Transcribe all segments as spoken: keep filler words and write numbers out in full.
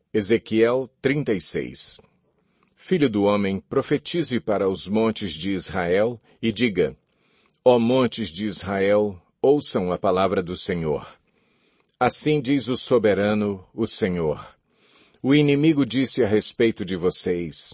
Ezequiel trinta e seis. Filho do homem, profetize para os montes de Israel e diga: Ó montes de Israel, ouçam a palavra do Senhor. Assim diz o soberano, o Senhor. O inimigo disse a respeito de vocês: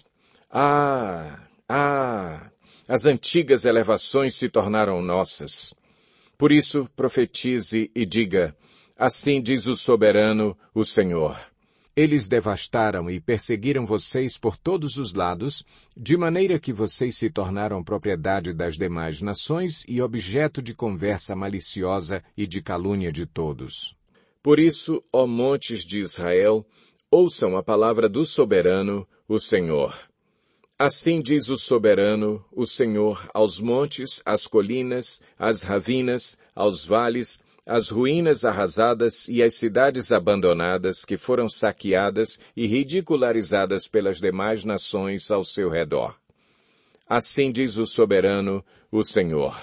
Ah, ah, as antigas elevações se tornaram nossas. Por isso, profetize e diga: Assim diz o soberano, o Senhor. Eles devastaram e perseguiram vocês por todos os lados, de maneira que vocês se tornaram propriedade das demais nações e objeto de conversa maliciosa e de calúnia de todos. Por isso, ó montes de Israel, ouçam a palavra do soberano, o Senhor. Assim diz o soberano, o Senhor, aos montes, às colinas, às ravinas, aos vales, às ruínas arrasadas e às cidades abandonadas que foram saqueadas e ridicularizadas pelas demais nações ao seu redor. Assim diz o soberano, o Senhor.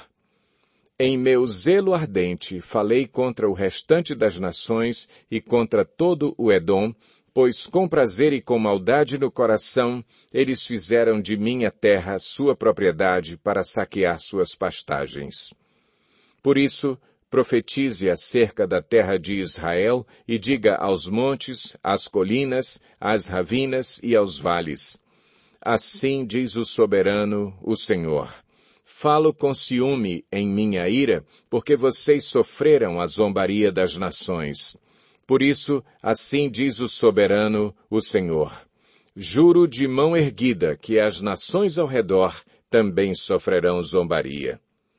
Em meu zelo ardente falei contra o restante das nações e contra todo o Edom, pois com prazer e com maldade no coração eles fizeram de minha terra sua propriedade para saquear suas pastagens. Por isso, profetize acerca da terra de Israel e diga aos montes, às colinas, às ravinas e aos vales. Assim diz o soberano, o Senhor. Falo com ciúme em minha ira, porque vocês sofreram a zombaria das nações. Por isso, assim diz o soberano, o Senhor. Juro de mão erguida que as nações ao redor também sofrerão zombaria.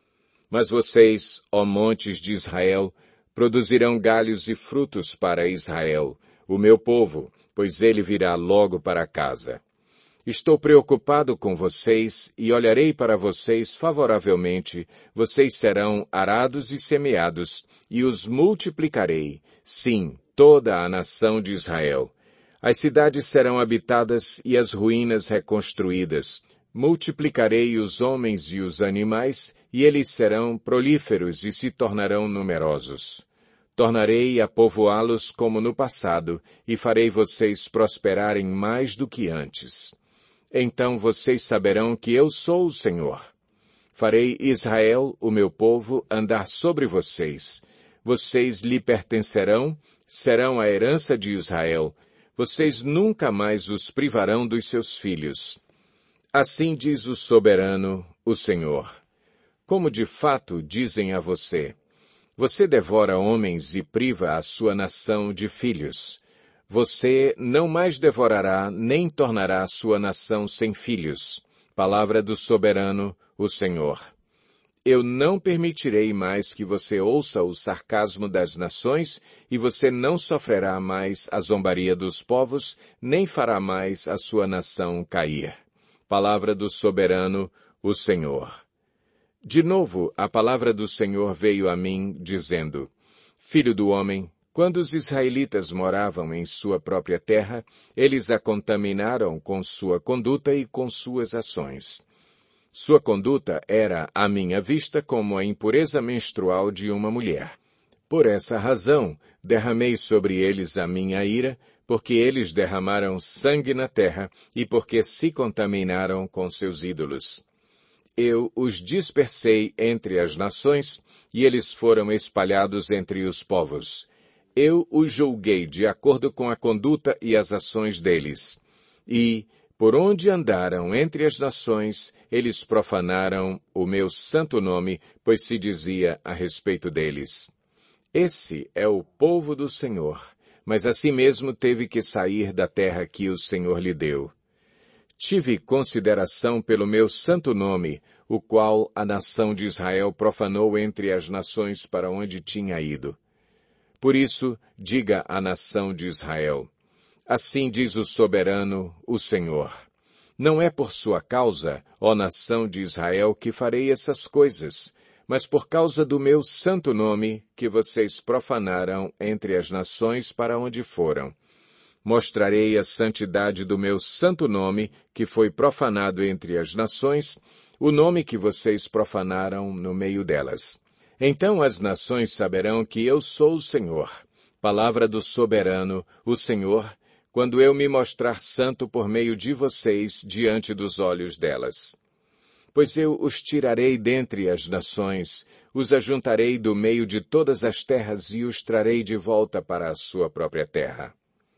Mas vocês, ó montes de Israel, produzirão galhos e frutos para Israel, o meu povo, pois ele virá logo para casa. Estou preocupado com vocês e olharei para vocês favoravelmente. Vocês serão arados e semeados, e os multiplicarei, sim, toda a nação de Israel. As cidades serão habitadas e as ruínas reconstruídas. Multiplicarei os homens e os animais, e eles serão prolíferos e se tornarão numerosos. Tornarei a povoá-los como no passado, e farei vocês prosperarem mais do que antes. Então vocês saberão que eu sou o Senhor. Farei Israel, o meu povo, andar sobre vocês. Vocês lhe pertencerão, serão a herança de Israel. Vocês nunca mais os privarão dos seus filhos. Assim diz o soberano, o Senhor. Como de fato dizem a você, você devora homens e priva a sua nação de filhos. Você não mais devorará nem tornará a sua nação sem filhos. Palavra do soberano, o Senhor. Eu não permitirei mais que você ouça o sarcasmo das nações, e você não sofrerá mais a zombaria dos povos, nem fará mais a sua nação cair. Palavra do soberano, o Senhor. De novo, a palavra do Senhor veio a mim, dizendo, Filho do homem, quando os israelitas moravam em sua própria terra, eles a contaminaram com sua conduta e com suas ações. Sua conduta era, à minha vista, como a impureza menstrual de uma mulher. Por essa razão, derramei sobre eles a minha ira, porque eles derramaram sangue na terra e porque se contaminaram com seus ídolos. Eu os dispersei entre as nações, e eles foram espalhados entre os povos. Eu os julguei de acordo com a conduta e as ações deles. E, por onde andaram entre as nações, eles profanaram o meu santo nome, pois se dizia a respeito deles. Esse é o povo do Senhor, mas assim mesmo teve que sair da terra que o Senhor lhe deu. Tive consideração pelo meu santo nome, o qual a nação de Israel profanou entre as nações para onde tinha ido. Por isso, diga à nação de Israel, assim diz o soberano, o Senhor. Não é por sua causa, ó nação de Israel, que farei essas coisas, mas por causa do meu santo nome, que vocês profanaram entre as nações para onde foram. Mostrarei a santidade do meu santo nome, que foi profanado entre as nações, o nome que vocês profanaram no meio delas. Então as nações saberão que eu sou o Senhor. Palavra do soberano, o Senhor, quando eu me mostrar santo por meio de vocês diante dos olhos delas. Pois eu os tirarei dentre as nações, os ajuntarei do meio de todas as terras e os trarei de volta para a sua própria terra.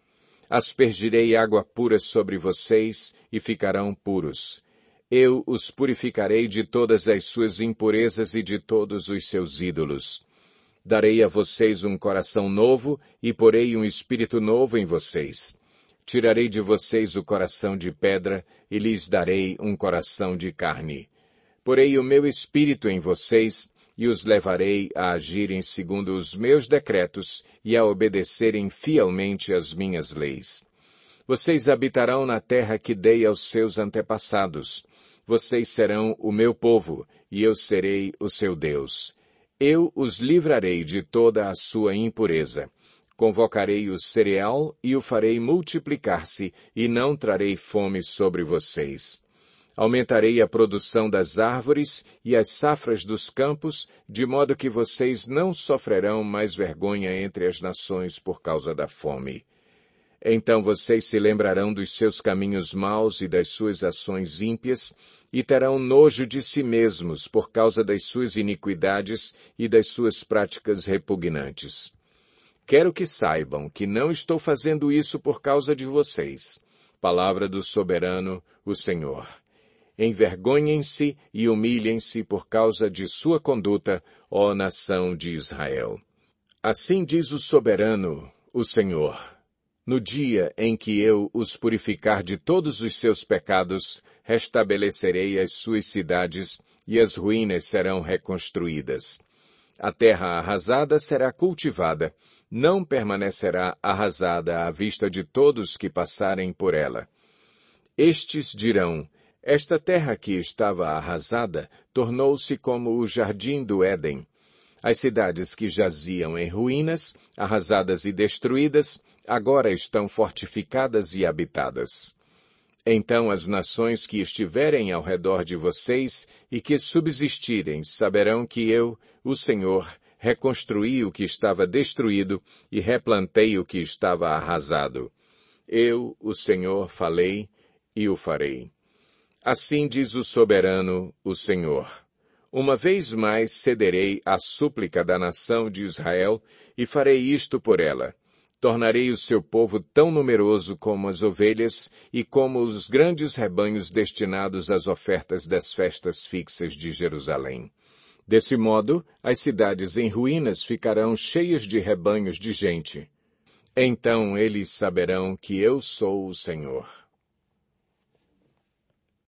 Aspergirei água pura sobre vocês e ficarão puros. Eu os purificarei de todas as suas impurezas e de todos os seus ídolos. Darei a vocês um coração novo e porei um espírito novo em vocês. Tirarei de vocês o coração de pedra e lhes darei um coração de carne. Porei o meu espírito em vocês e os levarei a agirem segundo os meus decretos e a obedecerem fielmente às minhas leis. Vocês habitarão na terra que dei aos seus antepassados. Vocês serão o meu povo e eu serei o seu Deus. Eu os livrarei de toda a sua impureza. Convocarei o cereal e o farei multiplicar-se, e não trarei fome sobre vocês. Aumentarei a produção das árvores e as safras dos campos, de modo que vocês não sofrerão mais vergonha entre as nações por causa da fome. Então vocês se lembrarão dos seus caminhos maus e das suas ações ímpias, e terão nojo de si mesmos por causa das suas iniquidades e das suas práticas repugnantes. Quero que saibam que não estou fazendo isso por causa de vocês. Palavra do soberano, o Senhor. Envergonhem-se e humilhem-se por causa de sua conduta, ó nação de Israel. Assim diz o soberano, o Senhor. No dia em que eu os purificar de todos os seus pecados, restabelecerei as suas cidades e as ruínas serão reconstruídas. A terra arrasada será cultivada, não permanecerá arrasada à vista de todos que passarem por ela. Estes dirão, esta terra que estava arrasada tornou-se como o jardim do Éden. As cidades que jaziam em ruínas, arrasadas e destruídas, agora estão fortificadas e habitadas. Então as nações que estiverem ao redor de vocês e que subsistirem saberão que eu, o Senhor, reconstruí o que estava destruído e replantei o que estava arrasado. Eu, o Senhor, falei e o farei. Assim diz o soberano, o Senhor. Uma vez mais cederei à súplica da nação de Israel e farei isto por ela. Tornarei o seu povo tão numeroso como as ovelhas e como os grandes rebanhos destinados às ofertas das festas fixas de Jerusalém. Desse modo, as cidades em ruínas ficarão cheias de rebanhos de gente. Então eles saberão que eu sou o Senhor.